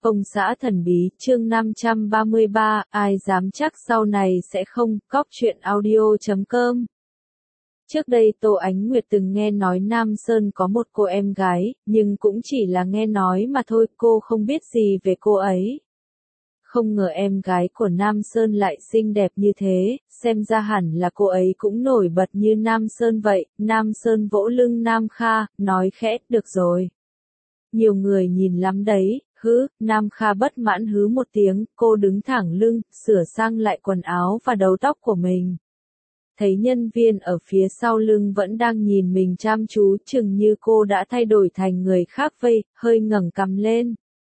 Công xã thần bí, chương 533, ai dám chắc sau này sẽ không, cóc truyện audio.com. Trước đây Tô Ánh Nguyệt từng nghe nói Nam Sơn có một cô em gái, nhưng cũng chỉ là nghe nói mà thôi, cô không biết gì về cô ấy. Không ngờ em gái của Nam Sơn lại xinh đẹp như thế, xem ra hẳn là cô ấy cũng nổi bật như Nam Sơn vậy. Nam Sơn vỗ lưng Nam Kha, nói khẽ, được rồi. Nhiều người nhìn lắm đấy, hứ, Nam Kha bất mãn hứ một tiếng, cô đứng thẳng lưng, sửa sang lại quần áo và đầu tóc của mình. Thấy nhân viên ở phía sau lưng vẫn đang nhìn mình chăm chú, chừng như cô đã thay đổi thành người khác vây, hơi ngẩng cằm lên.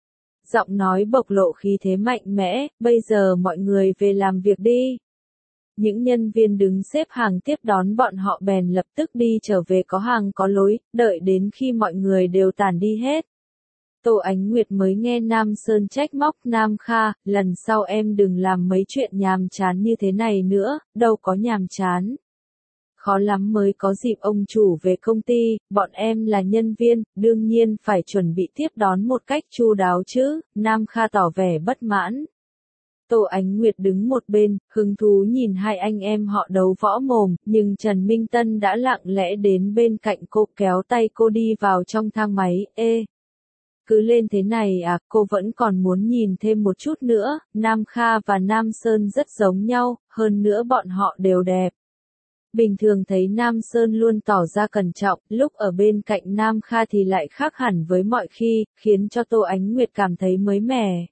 Giọng nói bộc lộ khí thế mạnh mẽ, bây giờ mọi người về làm việc đi. Những nhân viên đứng xếp hàng tiếp đón bọn họ bèn lập tức đi trở về có hàng có lối, đợi đến khi mọi người đều tản đi hết. Tô Ánh Nguyệt mới nghe Nam Sơn trách móc Nam Kha, lần sau em đừng làm mấy chuyện nhàm chán như thế này nữa, đâu có nhàm chán. Khó lắm mới có dịp ông chủ về công ty, bọn em là nhân viên, đương nhiên phải chuẩn bị tiếp đón một cách chu đáo chứ, Nam Kha tỏ vẻ bất mãn. Tô Ánh Nguyệt đứng một bên, hứng thú nhìn hai anh em họ đấu võ mồm, nhưng Trần Minh Tân đã lặng lẽ đến bên cạnh cô kéo tay cô đi vào trong thang máy, ê. Cứ lên thế này à, cô vẫn còn muốn nhìn thêm một chút nữa, Nam Kha và Nam Sơn rất giống nhau, hơn nữa bọn họ đều đẹp. Bình thường thấy Nam Sơn luôn tỏ ra cẩn trọng, lúc ở bên cạnh Nam Kha thì lại khác hẳn với mọi khi, khiến cho Tô Ánh Nguyệt cảm thấy mới mẻ.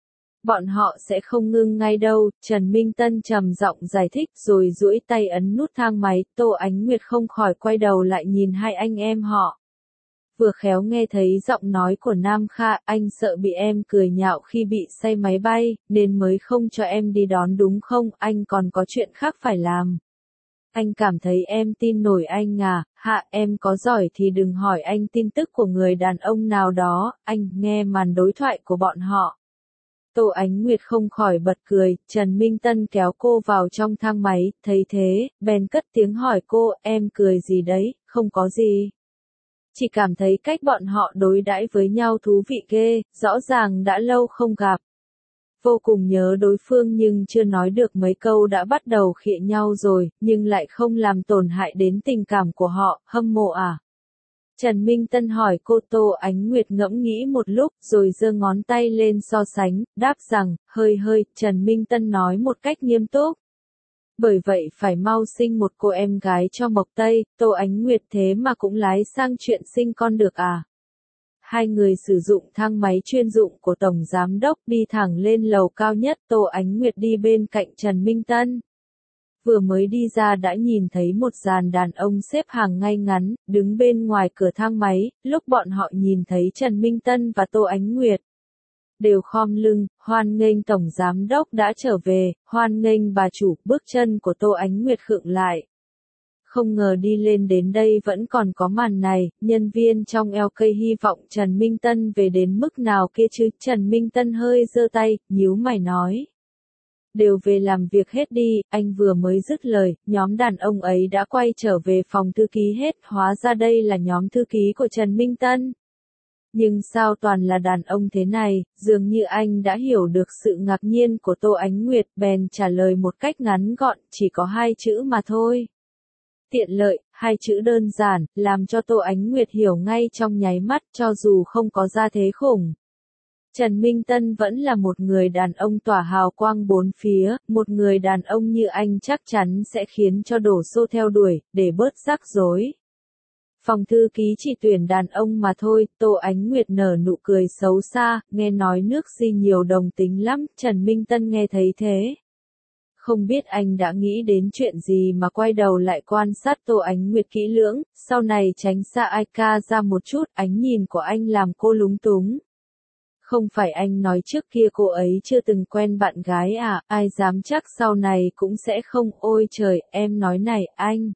Bọn họ sẽ không ngưng ngay đâu, Trần Minh Tân trầm giọng giải thích rồi duỗi tay ấn nút thang máy, Tô Ánh Nguyệt không khỏi quay đầu lại nhìn hai anh em họ. Vừa khéo nghe thấy giọng nói của Nam Kha, anh sợ bị em cười nhạo khi bị say máy bay, nên mới không cho em đi đón đúng không, anh còn có chuyện khác phải làm. Anh cảm thấy em tin nổi anh à, hạ em có giỏi thì đừng hỏi anh tin tức của người đàn ông nào đó, anh nghe màn đối thoại của bọn họ. Tô Ánh Nguyệt không khỏi bật cười, Trần Minh Tân kéo cô vào trong thang máy, thấy thế, bèn cất tiếng hỏi cô, em cười gì đấy, không có gì. Chỉ cảm thấy cách bọn họ đối đãi với nhau thú vị ghê, rõ ràng đã lâu không gặp. Vô cùng nhớ đối phương nhưng chưa nói được mấy câu đã bắt đầu khịa nhau rồi, nhưng lại không làm tổn hại đến tình cảm của họ, hâm mộ à? Trần Minh Tân hỏi cô. Tô Ánh Nguyệt ngẫm nghĩ một lúc rồi giơ ngón tay lên so sánh, đáp rằng, hơi, Trần Minh Tân nói một cách nghiêm túc. Bởi vậy phải mau sinh một cô em gái cho Mộc Tây, Tô Ánh Nguyệt thế mà cũng lái sang chuyện sinh con được à? Hai người sử dụng thang máy chuyên dụng của Tổng Giám Đốc đi thẳng lên lầu cao nhất, Tô Ánh Nguyệt đi bên cạnh Trần Minh Tân. Vừa mới đi ra đã nhìn thấy một dàn đàn ông xếp hàng ngay ngắn, đứng bên ngoài cửa thang máy, lúc bọn họ nhìn thấy Trần Minh Tân và Tô Ánh Nguyệt. Đều khom lưng, hoan nghênh Tổng Giám Đốc đã trở về, hoan nghênh bà chủ, bước chân của Tô Ánh Nguyệt khựng lại. Không ngờ đi lên đến đây vẫn còn có màn này, nhân viên trong LK hy vọng Trần Minh Tân về đến mức nào kia chứ, Trần Minh Tân hơi giơ tay, nhíu mày nói. Đều về làm việc hết đi, anh vừa mới dứt lời, nhóm đàn ông ấy đã quay trở về phòng thư ký hết, hóa ra đây là nhóm thư ký của Trần Minh Tân. Nhưng sao toàn là đàn ông thế này, dường như anh đã hiểu được sự ngạc nhiên của Tô Ánh Nguyệt, bèn trả lời một cách ngắn gọn, chỉ có hai chữ mà thôi. Tiện lợi, hai chữ đơn giản, làm cho Tô Ánh Nguyệt hiểu ngay trong nháy mắt cho dù không có gia thế khủng. Trần Minh Tân vẫn là một người đàn ông tỏa hào quang bốn phía, một người đàn ông như anh chắc chắn sẽ khiến cho đổ xô theo đuổi, để bớt rắc rối. Phòng thư ký chỉ tuyển đàn ông mà thôi, Tô Ánh Nguyệt nở nụ cười xấu xa, nghe nói nước Si nhiều đồng tính lắm, Trần Minh Tân nghe thấy thế. Không biết anh đã nghĩ đến chuyện gì mà quay đầu lại quan sát Tô Ánh Nguyệt kỹ lưỡng, sau này tránh xa Aika ra một chút, ánh nhìn của anh làm cô lúng túng. Không phải anh nói trước kia cô ấy chưa từng quen bạn gái à, ai dám chắc sau này cũng sẽ không, ôi trời, em nói này, anh.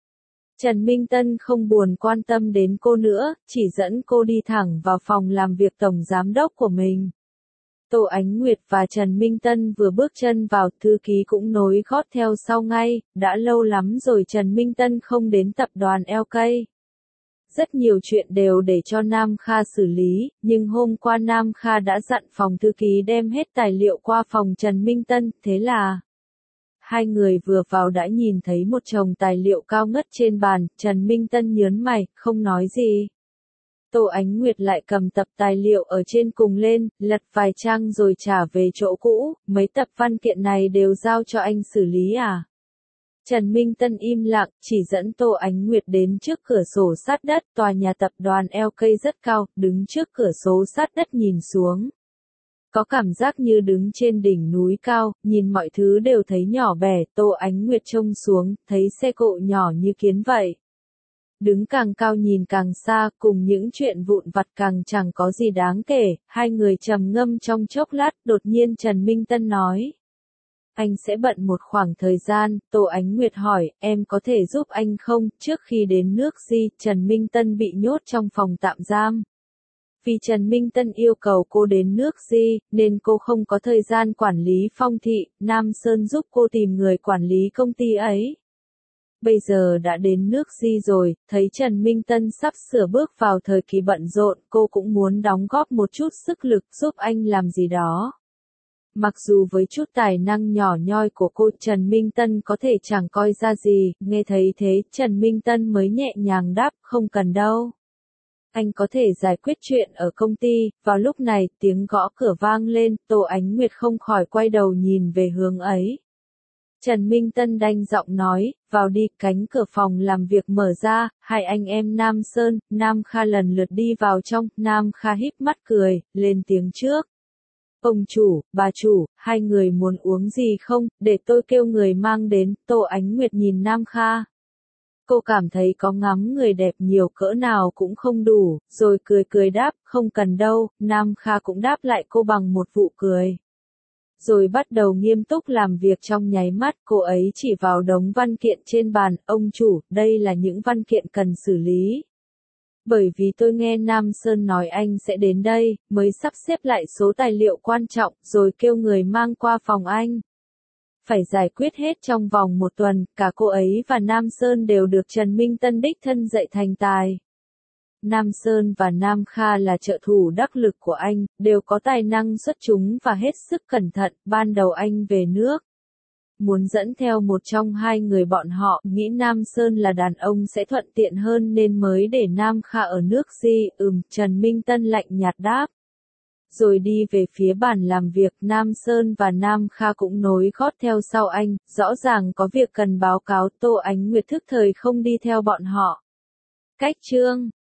Trần Minh Tân không buồn quan tâm đến cô nữa, chỉ dẫn cô đi thẳng vào phòng làm việc Tổng Giám Đốc của mình. Tô Ánh Nguyệt và Trần Minh Tân vừa bước chân vào, thư ký cũng nối gót theo sau ngay, đã lâu lắm rồi Trần Minh Tân không đến tập đoàn LK. Rất nhiều chuyện đều để cho Nam Kha xử lý, nhưng hôm qua Nam Kha đã dặn phòng thư ký đem hết tài liệu qua phòng Trần Minh Tân, thế là hai người vừa vào đã nhìn thấy một chồng tài liệu cao ngất trên bàn, Trần Minh Tân nhớn mày, không nói gì. Tô Ánh Nguyệt lại cầm tập tài liệu ở trên cùng lên, lật vài trang rồi trả về chỗ cũ, mấy tập văn kiện này đều giao cho anh xử lý à? Trần Minh Tân im lặng, chỉ dẫn Tô Ánh Nguyệt đến trước cửa sổ sát đất, tòa nhà tập đoàn LK rất cao, đứng trước cửa sổ sát đất nhìn xuống. Có cảm giác như đứng trên đỉnh núi cao, nhìn mọi thứ đều thấy nhỏ bé, Tô Ánh Nguyệt trông xuống, thấy xe cộ nhỏ như kiến vậy. Đứng càng cao nhìn càng xa, cùng những chuyện vụn vặt càng chẳng có gì đáng kể, hai người trầm ngâm trong chốc lát, đột nhiên Trần Minh Tân nói. Anh sẽ bận một khoảng thời gian, Tô Ánh Nguyệt hỏi, em có thể giúp anh không? Trước khi đến nước Di, Trần Minh Tân bị nhốt trong phòng tạm giam. Vì Trần Minh Tân yêu cầu cô đến nước Di, nên cô không có thời gian quản lý Phong Thị, Nam Sơn giúp cô tìm người quản lý công ty ấy. Bây giờ đã đến nước Di rồi, thấy Trần Minh Tân sắp sửa bước vào thời kỳ bận rộn, cô cũng muốn đóng góp một chút sức lực giúp anh làm gì đó. Mặc dù với chút tài năng nhỏ nhoi của cô, Trần Minh Tân có thể chẳng coi ra gì, nghe thấy thế, Trần Minh Tân mới nhẹ nhàng đáp, không cần đâu. Anh có thể giải quyết chuyện ở công ty. Vào lúc này, tiếng gõ cửa vang lên, Tô Ánh Nguyệt không khỏi quay đầu nhìn về hướng ấy. Trần Minh Tân đanh giọng nói, vào đi, cánh cửa phòng làm việc mở ra, hai anh em Nam Sơn, Nam Kha lần lượt đi vào trong, Nam Kha híp mắt cười, lên tiếng trước. Ông chủ, bà chủ, hai người muốn uống gì không, để tôi kêu người mang đến, Tô Ánh Nguyệt nhìn Nam Kha. Cô cảm thấy có ngắm người đẹp nhiều cỡ nào cũng không đủ, rồi cười cười đáp, không cần đâu, Nam Kha cũng đáp lại cô bằng một vụ cười. Rồi bắt đầu nghiêm túc làm việc trong nháy mắt, cô ấy chỉ vào đống văn kiện trên bàn, ông chủ, đây là những văn kiện cần xử lý. Bởi vì tôi nghe Nam Sơn nói anh sẽ đến đây, mới sắp xếp lại số tài liệu quan trọng, rồi kêu người mang qua phòng anh. Phải giải quyết hết trong vòng một tuần, cả cô ấy và Nam Sơn đều được Trần Minh Tân đích thân dạy thành tài. Nam Sơn và Nam Kha là trợ thủ đắc lực của anh, đều có tài năng xuất chúng và hết sức cẩn thận, ban đầu anh về nước. Muốn dẫn theo một trong hai người bọn họ, nghĩ Nam Sơn là đàn ông sẽ thuận tiện hơn nên mới để Nam Kha ở nước Di, Trần Minh Tân lạnh nhạt đáp. Rồi đi về phía bàn làm việc, Nam Sơn và Nam Kha cũng nối gót theo sau anh, rõ ràng có việc cần báo cáo, Tô Ánh Nguyệt thức thời không đi theo bọn họ. Cách chương